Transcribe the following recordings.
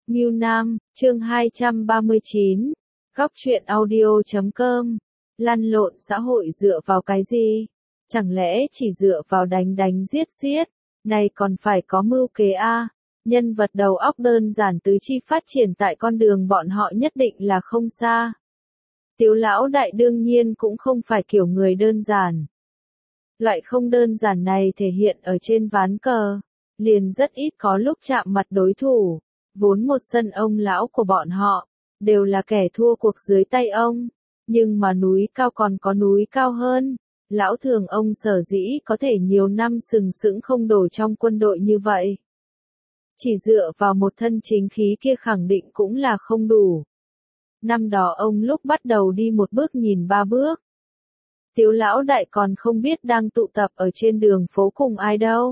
Ngưu Nam, chương 239, Góc truyện audio.com. Lăn lộn xã hội dựa vào cái gì? Chẳng lẽ chỉ dựa vào đánh đánh giết giết? Này còn phải có mưu kế a. Nhân vật đầu óc đơn giản tứ chi phát triển tại con đường bọn họ nhất định là không xa. Tiếu lão đại đương nhiên cũng không phải kiểu người đơn giản. Loại không đơn giản này thể hiện ở trên ván cờ, liền rất ít có lúc chạm mặt đối thủ. Vốn một sân ông lão của bọn họ, đều là kẻ thua cuộc dưới tay ông. Nhưng mà núi cao còn có núi cao hơn. Lão Thường ông sở dĩ có thể nhiều năm sừng sững không đổi trong quân đội như vậy. Chỉ dựa vào một thân chính khí kia khẳng định cũng là không đủ. Năm đó ông lúc bắt đầu đi một bước nhìn ba bước. Tiếu lão đại còn không biết đang tụ tập ở trên đường phố cùng ai đâu.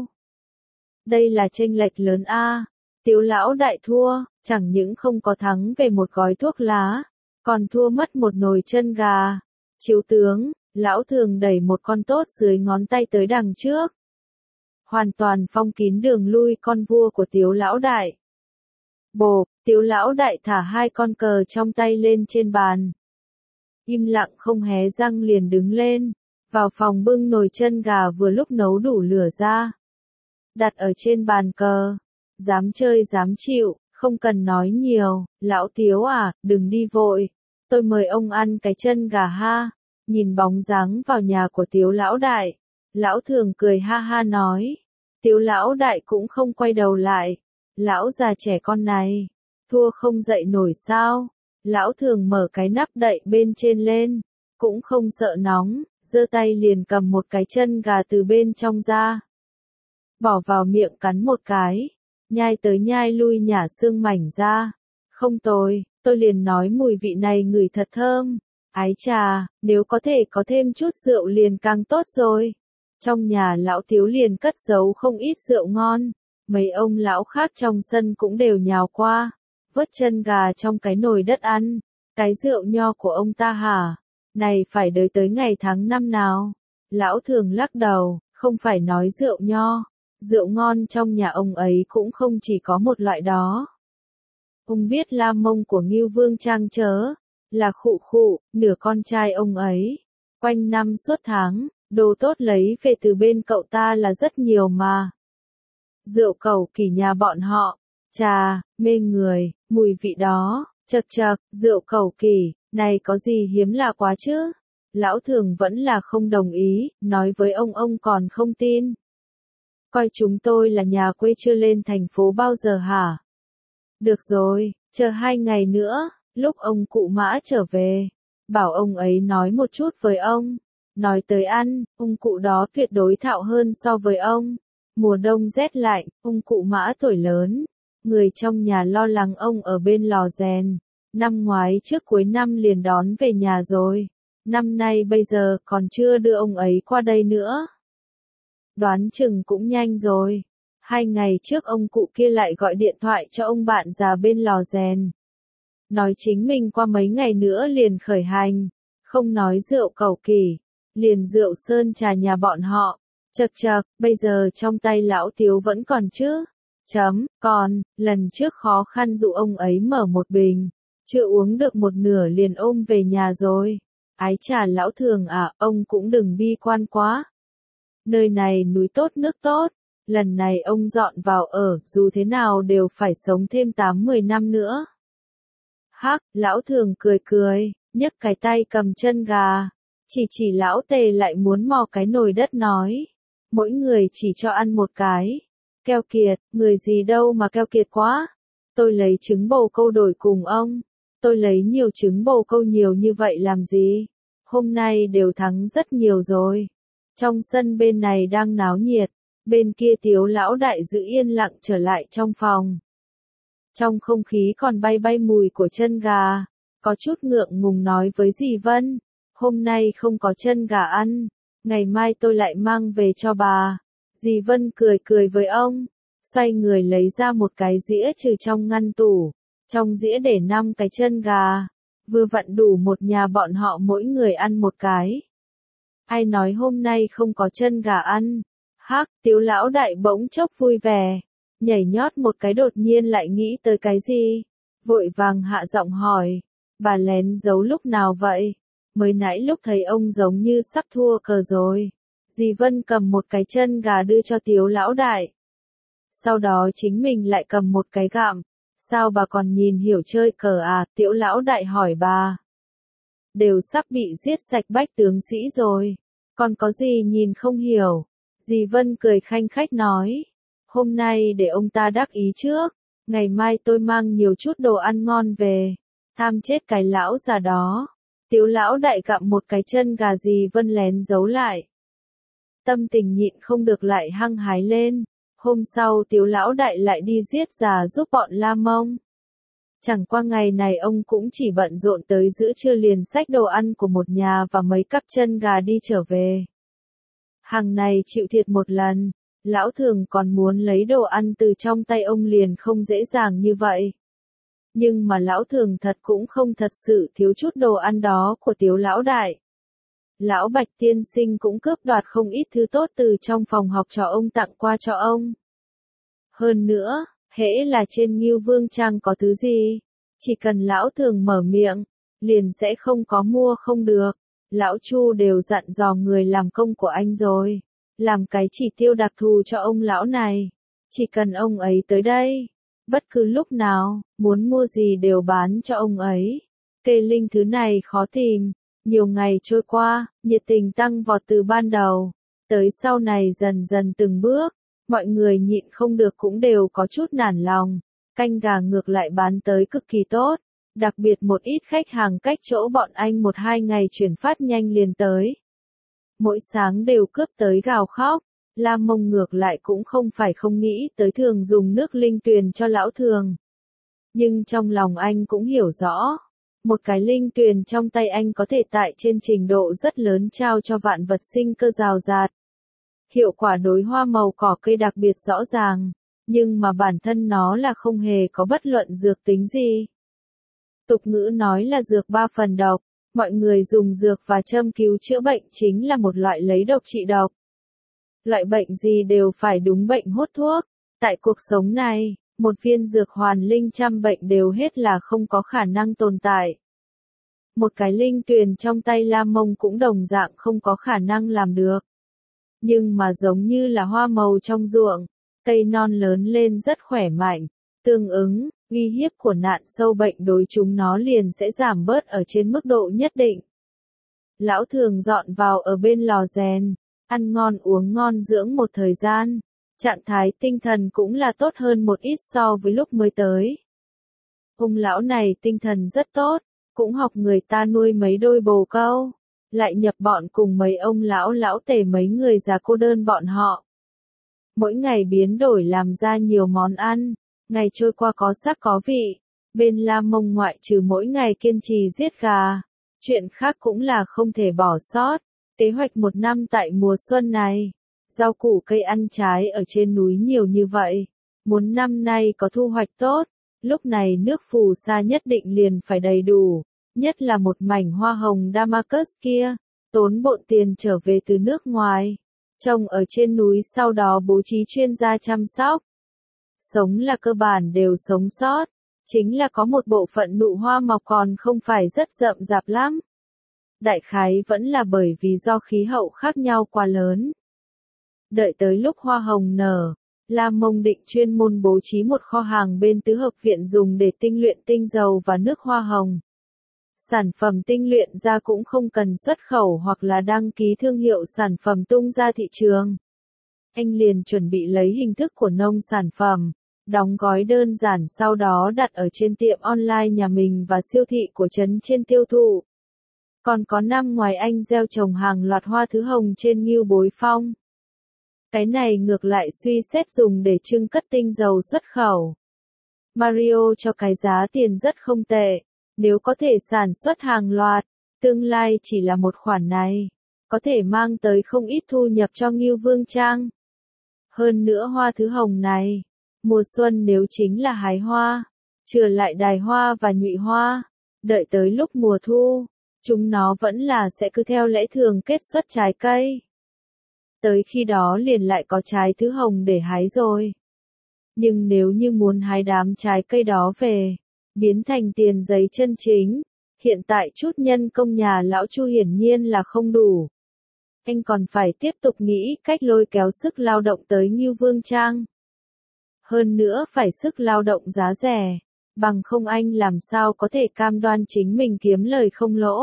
Đây là chênh lệch lớn a. Tiếu lão đại thua, chẳng những không có thắng về một gói thuốc lá, còn thua mất một nồi chân gà. Chiếu tướng, lão Thường đẩy một con tốt dưới ngón tay tới đằng trước. Hoàn toàn phong kín đường lui con vua của Tiếu lão đại. Bộp, Tiếu lão đại thả hai con cờ trong tay lên trên bàn. Im lặng không hé răng liền đứng lên, vào phòng bưng nồi chân gà vừa lúc nấu đủ lửa ra. Đặt ở trên bàn cờ. Dám chơi dám chịu, không cần nói nhiều, lão Tiếu à, đừng đi vội. Tôi mời ông ăn cái chân gà ha. Nhìn bóng dáng vào nhà của Tiếu lão đại. Lão Thường cười ha ha nói. Tiếu lão đại cũng không quay đầu lại. Lão già trẻ con này, thua không dậy nổi sao. Lão Thường mở cái nắp đậy bên trên lên, cũng không sợ nóng, giơ tay liền cầm một cái chân gà từ bên trong ra. Bỏ vào miệng cắn một cái, nhai tới nhai lui nhả xương mảnh ra. Không tồi, tôi liền nói mùi vị này ngửi thật thơm. Ái chà, nếu có thể có thêm chút rượu liền càng tốt rồi. Trong nhà lão Tiếu liền cất giấu không ít rượu ngon. Mấy ông lão khác trong sân cũng đều nhào qua, vớt chân gà trong cái nồi đất ăn. Cái rượu nho của ông ta hả? Này phải đợi tới ngày tháng năm nào? Lão Thường lắc đầu, không phải nói rượu nho. Rượu ngon trong nhà ông ấy cũng không chỉ có một loại đó. Ông biết La Mông của Ngưu Vương Trang chớ, là khụ khụ, nửa con trai ông ấy. Quanh năm suốt tháng, đồ tốt lấy về từ bên cậu ta là rất nhiều mà. Rượu cẩu kỳ nhà bọn họ, chà, mê người, mùi vị đó, chật chật, rượu cẩu kỳ, này có gì hiếm lạ quá chứ? Lão Thường vẫn là không đồng ý, nói với ông còn không tin. Coi chúng tôi là nhà quê chưa lên thành phố bao giờ hả? Được rồi, chờ 2 ngày nữa, lúc ông cụ Mã trở về, bảo ông ấy nói một chút với ông. Nói tới ăn, ông cụ đó tuyệt đối thạo hơn so với ông. Mùa đông rét lạnh, ông cụ Mã tuổi lớn. Người trong nhà lo lắng ông ở bên lò rèn. Năm ngoái trước cuối năm liền đón về nhà rồi. Năm nay bây giờ còn chưa đưa ông ấy qua đây nữa. Đoán chừng cũng nhanh rồi. 2 ngày trước ông cụ kia lại gọi điện thoại cho ông bạn già bên lò rèn. Nói chính mình qua mấy ngày nữa liền khởi hành. Không nói rượu cẩu kỳ, liền rượu sơn trà nhà bọn họ. Chật chật, bây giờ trong tay lão Tiếu vẫn còn chứ. Còn, lần trước khó khăn dụ ông ấy mở một bình. Chưa uống được một nửa liền ôm về nhà rồi. Ái chà lão Thường à, ông cũng đừng bi quan quá. Nơi này núi tốt nước tốt. Lần này ông dọn vào ở, dù thế nào đều phải sống thêm 8-10 năm nữa. Hắc, lão Thường cười cười, nhấc cái tay cầm chân gà. Chỉ lão Tề lại muốn mò cái nồi đất nói. Mỗi người chỉ cho ăn một cái. Keo kiệt, người gì đâu mà keo kiệt quá. Tôi lấy trứng bồ câu đổi cùng ông. Tôi lấy nhiều trứng bồ câu nhiều như vậy làm gì? Hôm nay đều thắng rất nhiều rồi. Trong sân bên này đang náo nhiệt. Bên kia Tiếu lão đại giữ yên lặng trở lại trong phòng. Trong không khí còn bay bay mùi của chân gà. Có chút ngượng ngùng nói với dì Vân. Hôm nay không có chân gà ăn. Ngày mai tôi lại mang về cho bà. Dì Vân cười cười với ông. Xoay người lấy ra một cái dĩa trừ trong ngăn tủ. Trong dĩa để 5 cái chân gà. Vừa vặn đủ một nhà bọn họ mỗi người ăn một cái. Ai nói hôm nay không có chân gà ăn? Hắc, Tiếu lão đại bỗng chốc vui vẻ. nhảy nhót một cái đột nhiên lại nghĩ tới cái gì, vội vàng hạ giọng hỏi, bà lén giấu lúc nào vậy? Mới nãy lúc thấy ông giống như sắp thua cờ rồi. Dì Vân cầm một cái chân gà đưa cho Tiếu lão đại. Sau đó chính mình lại cầm một cái gặm. Sao bà còn nhìn hiểu chơi cờ à? Tiếu lão đại hỏi bà. Đều sắp bị giết sạch bách tướng sĩ rồi. Còn có gì nhìn không hiểu? Dì Vân cười khanh khách nói. Hôm nay để ông ta đắc ý trước. Ngày mai tôi mang nhiều chút đồ ăn ngon về. Tham chết cái lão già đó. Tiếu lão đại gặm một cái chân gà dì Vân lén giấu lại. Tâm tình nhịn không được lại hăng hái lên. Hôm sau Tiếu lão đại lại đi giết già giúp bọn La Mông. Chẳng qua ngày này ông cũng chỉ bận rộn tới giữa trưa liền xách đồ ăn của một nhà và mấy cắp chân gà đi trở về. Hàng này chịu thiệt một lần, lão thường còn muốn lấy đồ ăn từ trong tay ông liền không dễ dàng như vậy. Nhưng mà lão thường thật cũng không thật sự thiếu chút đồ ăn đó của Tiếu lão đại. Lão Bạch tiên sinh cũng cướp đoạt không ít thứ tốt từ trong phòng học cho ông tặng qua cho ông. Hơn nữa, hễ là trên Ngưu Vương Trang có thứ gì, chỉ cần lão thường mở miệng, liền sẽ không có mua không được. Lão Chu đều dặn dò người làm công của anh rồi, làm cái chỉ tiêu đặc thù cho ông lão này. Chỉ cần ông ấy tới đây, bất cứ lúc nào, muốn mua gì đều bán cho ông ấy. Cây linh thứ này khó tìm, nhiều ngày trôi qua, nhiệt tình tăng vọt từ ban đầu, tới sau này dần dần từng bước, mọi người nhịn không được cũng đều có chút nản lòng, canh gà ngược lại bán tới cực kỳ tốt, đặc biệt một ít khách hàng cách chỗ bọn anh 1-2 ngày chuyển phát nhanh liền tới. Mỗi sáng đều cướp tới gào khóc, La Mông ngược lại cũng không phải không nghĩ tới thường dùng nước linh tuyền cho lão thường. Nhưng trong lòng anh cũng hiểu rõ, một cái linh tuyền trong tay anh có thể tại trên trình độ rất lớn trao cho vạn vật sinh cơ rào rạt. Hiệu quả đối hoa màu cỏ cây đặc biệt rõ ràng, nhưng mà bản thân nó là không hề có bất luận dược tính gì. Tục ngữ nói là dược 3 phần độc, mọi người dùng dược và châm cứu chữa bệnh chính là một loại lấy độc trị độc. Loại bệnh gì đều phải đúng bệnh hốt thuốc. Tại cuộc sống này, một viên dược hoàn linh trăm bệnh đều hết là không có khả năng tồn tại. Một cái linh tuyền trong tay La Mông cũng đồng dạng không có khả năng làm được. Nhưng mà giống như là hoa màu trong ruộng, cây non lớn lên rất khỏe mạnh, tương ứng, uy hiếp của nạn sâu bệnh đối chúng nó liền sẽ giảm bớt ở trên mức độ nhất định. Lão thường dọn vào ở bên lò rèn, ăn ngon uống ngon dưỡng một thời gian, trạng thái tinh thần cũng là tốt hơn một ít so với lúc mới tới. Ông lão này tinh thần rất tốt, cũng học người ta nuôi mấy đôi bồ câu, lại nhập bọn cùng mấy ông lão tể mấy người già cô đơn bọn họ. Mỗi ngày biến đổi làm ra nhiều món ăn, ngày trôi qua có sắc có vị, bên La Mông ngoại trừ mỗi ngày kiên trì giết gà, chuyện khác cũng là không thể bỏ sót. Kế hoạch một năm tại mùa xuân này, rau củ cây ăn trái ở trên núi nhiều như vậy, muốn năm nay có thu hoạch tốt, lúc này nước phù sa nhất định liền phải đầy đủ, nhất là một mảnh hoa hồng Damascus kia, tốn bộn tiền trở về từ nước ngoài, trồng ở trên núi sau đó bố trí chuyên gia chăm sóc. Sống là cơ bản đều sống sót, chính là có một bộ phận nụ hoa mọc còn không phải rất rậm rạp lắm. Đại khái vẫn là bởi vì do khí hậu khác nhau quá lớn. Đợi tới lúc hoa hồng nở, La Mông định chuyên môn bố trí một kho hàng bên tứ hợp viện dùng để tinh luyện tinh dầu và nước hoa hồng. Sản phẩm tinh luyện ra cũng không cần xuất khẩu hoặc là đăng ký thương hiệu sản phẩm tung ra thị trường. Anh liền chuẩn bị lấy hình thức của nông sản phẩm, đóng gói đơn giản sau đó đặt ở trên tiệm online nhà mình và siêu thị của trấn trên tiêu thụ. Còn có năm ngoài anh gieo trồng hàng loạt hoa thứ hồng trên Ngưu Bối Phong. Cái này ngược lại suy xét dùng để trưng cất tinh dầu xuất khẩu. Mario cho cái giá tiền rất không tệ, nếu có thể sản xuất hàng loạt, tương lai chỉ là một khoản này, có thể mang tới không ít thu nhập cho Ngưu Vương Trang. Hơn nữa hoa thứ hồng này, mùa xuân nếu chính là hái hoa, chừa lại đài hoa và nhụy hoa, đợi tới lúc mùa thu, chúng nó vẫn là sẽ cứ theo lẽ thường kết xuất trái cây. Tới khi đó liền lại có trái thứ hồng để hái rồi. Nhưng nếu như muốn hái đám trái cây đó về, biến thành tiền giấy chân chính, hiện tại chút nhân công nhà lão Chu hiển nhiên là không đủ. Anh còn phải tiếp tục nghĩ cách lôi kéo sức lao động tới Ngưu Vương Trang. Hơn nữa phải sức lao động giá rẻ, bằng không anh làm sao có thể cam đoan chính mình kiếm lời không lỗ.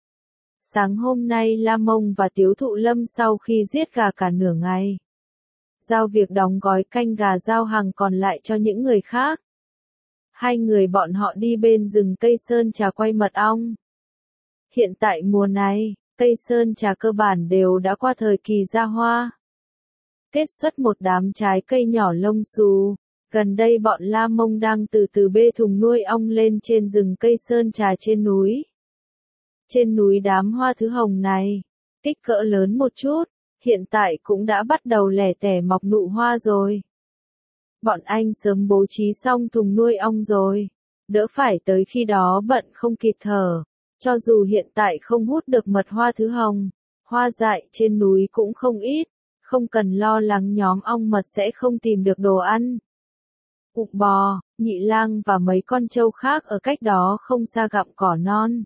Sáng hôm nay La Mông và Tiếu Thụ Lâm sau khi giết gà cả nửa ngày, giao việc đóng gói canh gà giao hàng còn lại cho những người khác. Hai người bọn họ đi bên rừng cây sơn trà quay mật ong. Hiện tại mùa này, cây sơn trà cơ bản đều đã qua thời kỳ ra hoa. Kết xuất một đám trái cây nhỏ lông xù. Gần đây bọn La Mông đang từ từ bê thùng nuôi ong lên trên rừng cây sơn trà trên núi. Trên núi đám hoa thứ hồng này, kích cỡ lớn một chút, hiện tại cũng đã bắt đầu lẻ tẻ mọc nụ hoa rồi. Bọn anh sớm bố trí xong thùng nuôi ong rồi, đỡ phải tới khi đó bận không kịp thở. Cho dù hiện tại không hút được mật hoa thứ hồng, hoa dại trên núi cũng không ít, không cần lo lắng nhóm ong mật sẽ không tìm được đồ ăn. Ụng bò, Nhị Lang và mấy con trâu khác ở cách đó không xa gặm cỏ non.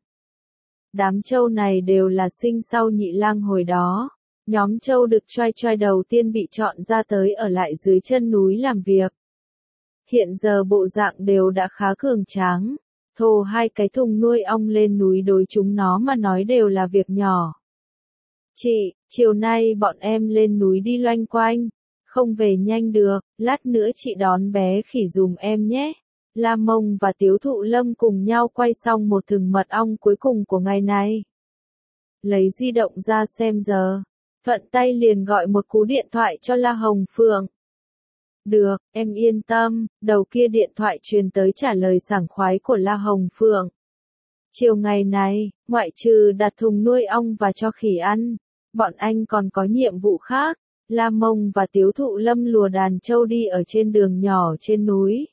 Đám trâu này đều là sinh sau Nhị Lang hồi đó. Nhóm trâu được choai choai đầu tiên bị chọn ra tới ở lại dưới chân núi làm việc. Hiện giờ bộ dạng đều đã khá cường tráng. Thồ hai cái thùng nuôi ong lên núi đối chúng nó mà nói đều là việc nhỏ. Chị, chiều nay bọn em lên núi đi loanh quanh. Không về nhanh được, lát nữa chị đón bé khỉ dùm em nhé. La Mông và Tiếu Thụ Lâm cùng nhau quay xong một thừng mật ong cuối cùng của ngày này. Lấy di động ra xem giờ. Thuận tay liền gọi một cú điện thoại cho La Hồng Phượng. Được, em yên tâm, đầu kia điện thoại truyền tới trả lời sảng khoái của La Hồng Phượng. Chiều ngày này, ngoại trừ đặt thùng nuôi ong và cho khỉ ăn, bọn anh còn có nhiệm vụ khác. La Mông và Tiếu Thụ Lâm lùa đàn trâu đi ở trên đường nhỏ trên núi.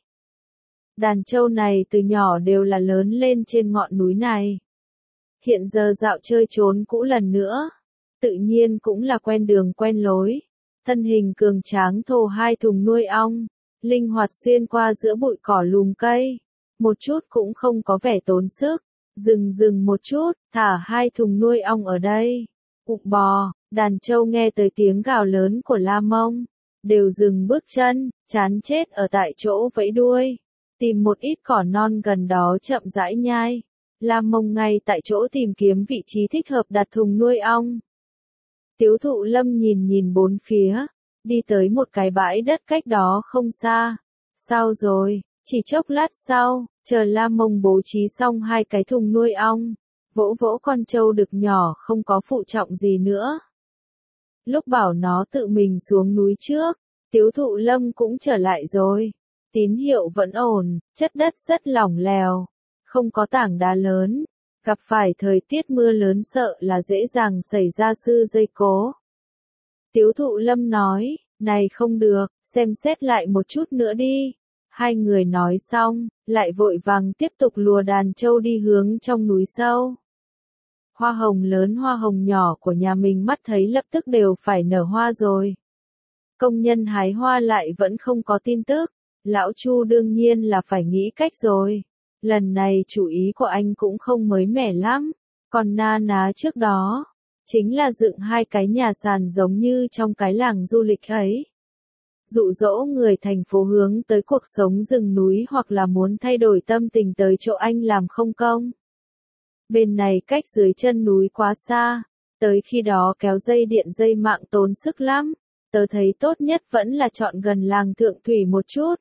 Đàn trâu này từ nhỏ đều là lớn lên trên ngọn núi này. Hiện giờ dạo chơi trốn cũ lần nữa. Tự nhiên cũng là quen đường quen lối. Thân hình cường tráng thồ hai thùng nuôi ong, linh hoạt xuyên qua giữa bụi cỏ lùm cây. Một chút cũng không có vẻ tốn sức. Dừng một chút, thả hai thùng nuôi ong ở đây. Ụng bò, đàn trâu nghe tới tiếng gào lớn của La Mông, đều dừng bước chân, chán chết ở tại chỗ vẫy đuôi. Tìm một ít cỏ non gần đó chậm rãi nhai. La Mông ngay tại chỗ tìm kiếm vị trí thích hợp đặt thùng nuôi ong. Tiếu Thụ Lâm nhìn bốn phía, đi tới một cái bãi đất cách đó không xa. Sao rồi? Chỉ chốc lát sau, chờ La Mông bố trí xong hai cái thùng nuôi ong, vỗ con trâu đực nhỏ không có phụ trọng gì nữa. Lúc bảo nó tự mình xuống núi trước, Tiếu Thụ Lâm cũng trở lại rồi. Tín hiệu vẫn ổn, chất đất rất lỏng lèo, không có tảng đá lớn. Gặp phải thời tiết mưa lớn sợ là dễ dàng xảy ra sự dây cố. Tiếu Thụ Lâm nói, này không được, xem xét lại một chút nữa đi. Hai người nói xong, lại vội vàng tiếp tục lùa đàn trâu đi hướng trong núi sâu. Hoa hồng lớn hoa hồng nhỏ của nhà mình mắt thấy lập tức đều phải nở hoa rồi. Công nhân hái hoa lại vẫn không có tin tức. Lão Chu đương nhiên là phải nghĩ cách rồi. Lần này chủ ý của anh cũng không mới mẻ lắm. Còn na ná trước đó, chính là dựng hai cái nhà sàn giống như trong cái làng du lịch ấy. Dụ dỗ người thành phố hướng tới cuộc sống rừng núi hoặc là muốn thay đổi tâm tình tới chỗ anh làm không công. Bên này cách dưới chân núi quá xa, tới khi đó kéo dây điện dây mạng tốn sức lắm. Tớ thấy tốt nhất vẫn là chọn gần làng Thượng Thủy một chút.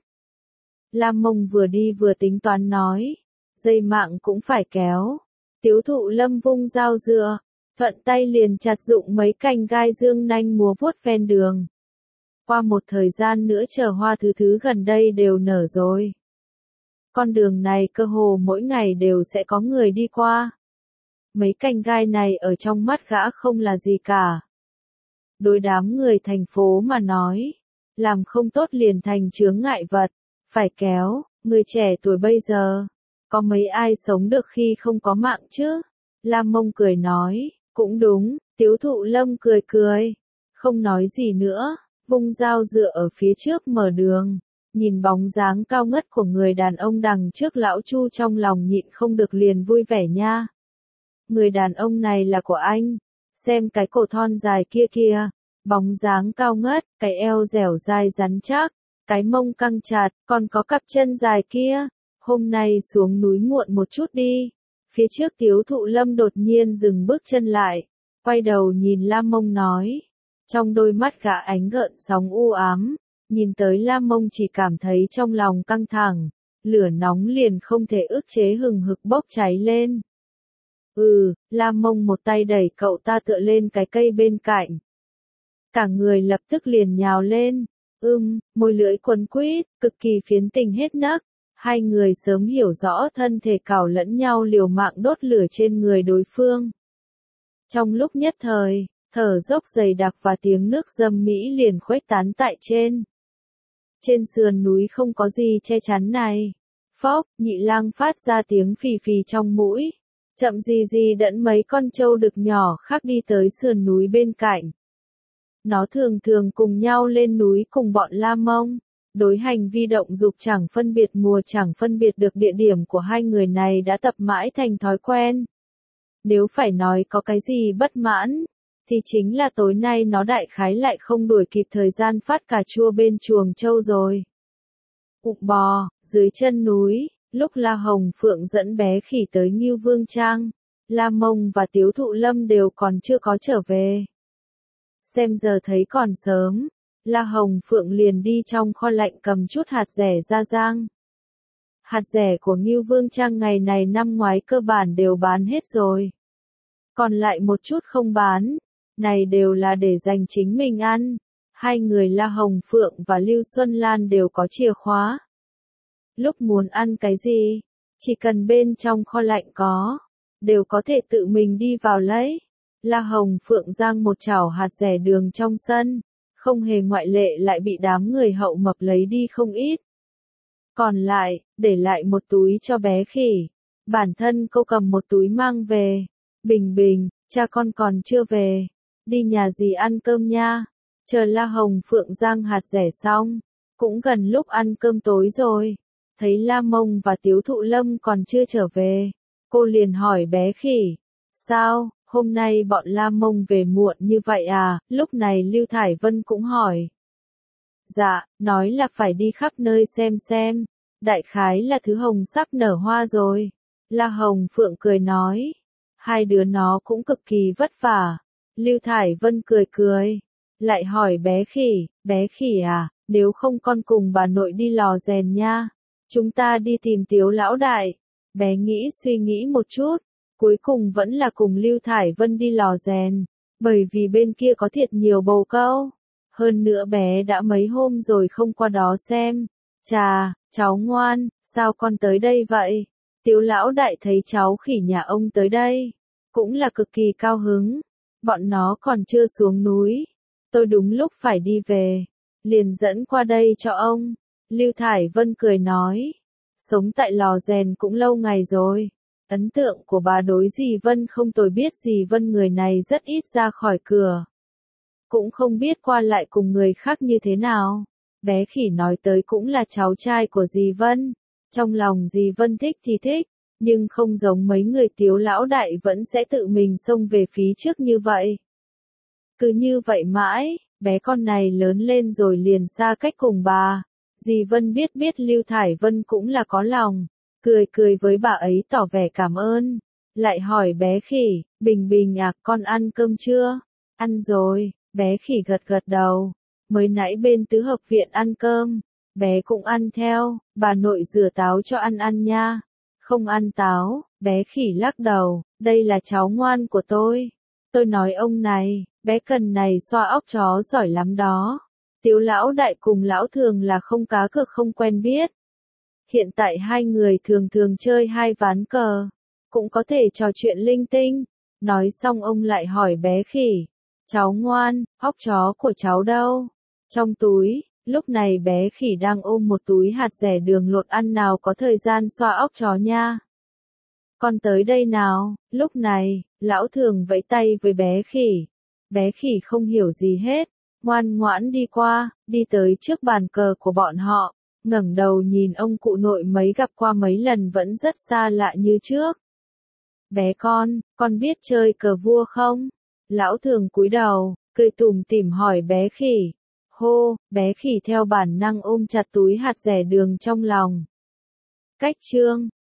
La Mông vừa đi vừa tính toán nói, dây mạng cũng phải kéo. Tiếu Thụ Lâm vung dao dựa, thuận tay liền chặt dụng mấy cành gai dương nanh múa vuốt ven đường. Qua một thời gian nữa chờ hoa thứ gần đây đều nở rồi. Con đường này cơ hồ mỗi ngày đều sẽ có người đi qua. Mấy cành gai này ở trong mắt gã không là gì cả. Đối đám người thành phố mà nói, làm không tốt liền thành chướng ngại vật, phải kéo. Người trẻ tuổi bây giờ, có mấy ai sống được khi không có mạng chứ? La Mông cười nói, cũng đúng. Tiếu Thụ Lâm cười, không nói gì nữa, vung dao dựa ở phía trước mở đường. nhìn bóng dáng cao ngất của người đàn ông đằng trước lão Chu trong lòng nhịn không được liền vui vẻ nha. Người đàn ông này là của anh, xem cái cổ thon dài kia kìa, bóng dáng cao ngất, cái eo dẻo dai rắn chắc, cái mông căng chặt, còn có cặp chân dài kia. Hôm nay xuống núi muộn một chút đi. Phía trước Tiếu Thụ Lâm đột nhiên dừng bước chân lại, quay đầu nhìn Lam Mông nói. Trong đôi mắt gã ánh gợn sóng u ám, nhìn tới Lam Mông chỉ cảm thấy trong lòng căng thẳng, lửa nóng liền không thể ức chế hừng hực bốc cháy lên. Lam Mông một tay đẩy cậu ta tựa lên cái cây bên cạnh. Cả người lập tức liền nhào lên, môi lưỡi quấn quýt, cực kỳ phiến tình hết nấc. Hai người sớm hiểu rõ thân thể cào lẫn nhau liều mạng đốt lửa trên người đối phương. Trong lúc nhất thời, thở dốc dày đặc và tiếng nước dâm mỹ liền khuếch tán tại trên. Trên sườn núi không có gì che chắn này. Phốc, Nhị Lang phát ra tiếng phì phì trong mũi. Chậm gì đẫn mấy con trâu đực nhỏ khác đi tới sườn núi bên cạnh. Nó thường thường cùng nhau lên núi cùng bọn Lam Mông. Đối hành vi động dục chẳng phân biệt mùa chẳng phân biệt được địa điểm của hai người này đã tập mãi thành thói quen. Nếu phải nói có cái gì bất mãn, thì chính là tối nay nó đại khái lại không đuổi kịp thời gian phát cà chua bên chuồng trâu rồi. Bò, dưới chân núi, lúc La Hồng Phượng dẫn bé khỉ tới Ngưu Vương Trang, Lam Mông và Tiếu Thụ Lâm đều còn chưa có trở về. Xem giờ thấy còn sớm. La Hồng Phượng liền đi trong kho lạnh cầm chút hạt rẻ ra rang. Hạt rẻ của Ngưu Vương Trang ngày này năm ngoái cơ bản đều bán hết rồi. Còn lại một chút không bán, này đều là để dành chính mình ăn. Hai người La Hồng Phượng và Lưu Xuân Lan đều có chìa khóa. Lúc muốn ăn cái gì, chỉ cần bên trong kho lạnh có, đều có thể tự mình đi vào lấy. La Hồng Phượng giang một chảo hạt rẻ đường trong sân. Không hề ngoại lệ lại bị đám người hậu mập lấy đi không ít. Còn lại, để lại một túi cho bé khỉ. Bản thân cô cầm một túi mang về. Bình Bình, cha con còn chưa về. Đi nhà dì ăn cơm nha. Chờ La Hồng Phượng giang hạt rẻ xong. Cũng gần lúc ăn cơm tối rồi. Thấy Lam Mông và Tiếu Thụ Lâm còn chưa trở về. Cô liền hỏi bé khỉ. Sao? Hôm nay bọn Lam Mông về muộn như vậy à? Lúc này Lưu Thải Vân cũng hỏi. Dạ, nói là phải đi khắp nơi xem. Đại khái là thứ hồng sắp nở hoa rồi. La Hồng Phượng cười nói. Hai đứa nó cũng cực kỳ vất vả. Lưu Thải Vân cười. Lại hỏi bé khỉ à, nếu không con cùng bà nội đi lò rèn nha. Chúng ta đi tìm Tiếu lão đại. Bé suy nghĩ một chút. Cuối cùng vẫn là cùng Lưu Thải Vân đi lò rèn, bởi vì bên kia có thiệt nhiều bồ câu. Hơn nữa bé đã mấy hôm rồi không qua đó xem. Chà, cháu ngoan, sao con tới đây vậy? Tiếu lão đại thấy cháu khỉ nhà ông tới đây, cũng là cực kỳ cao hứng. Bọn nó còn chưa xuống núi. Tôi đúng lúc phải đi về, liền dẫn qua đây cho ông. Lưu Thải Vân cười nói, sống tại lò rèn cũng lâu ngày rồi. Ấn tượng của bà đối dì Vân không tồi, biết dì Vân người này rất ít ra khỏi cửa. Cũng không biết qua lại cùng người khác như thế nào. Bé khỉ nói tới cũng là cháu trai của dì Vân. Trong lòng dì Vân thích thì thích, nhưng không giống mấy người Tiếu lão đại vẫn sẽ tự mình xông về phía trước như vậy. Cứ như vậy mãi, bé con này lớn lên rồi liền xa cách cùng bà. Dì Vân biết Lưu Thải Vân cũng là có lòng. Cười với bà ấy tỏ vẻ cảm ơn. Lại hỏi bé khỉ, Bình à, con ăn cơm chưa? Ăn rồi, bé khỉ gật đầu. Mới nãy bên tứ hợp viện ăn cơm, bé cũng ăn theo, bà nội rửa táo cho ăn nha. Không ăn táo, bé khỉ lắc đầu, đây là cháu ngoan của tôi. Tôi nói ông này, bé cần này xoa óc chó giỏi lắm đó. Tiếu lão đại cùng lão thường là không cá cược không quen biết. Hiện tại hai người thường chơi hai ván cờ, cũng có thể trò chuyện linh tinh. Nói xong ông lại hỏi bé khỉ, cháu ngoan, óc chó của cháu đâu? Trong túi, lúc này bé khỉ đang ôm một túi hạt rẻ đường lột, ăn nào có thời gian xoa óc chó nha. Con tới đây nào, lúc này, lão thường vẫy tay với bé khỉ. Bé khỉ không hiểu gì hết, ngoan ngoãn đi qua, đi tới trước bàn cờ của bọn họ. ngẩng đầu nhìn ông cụ nội mấy gặp qua mấy lần vẫn rất xa lạ như trước. Bé con biết chơi cờ vua không? Lão Thường cúi đầu, cười tủm tỉm hỏi bé khỉ. Hô, bé khỉ theo bản năng ôm chặt túi hạt rẻ đường trong lòng. Cách chương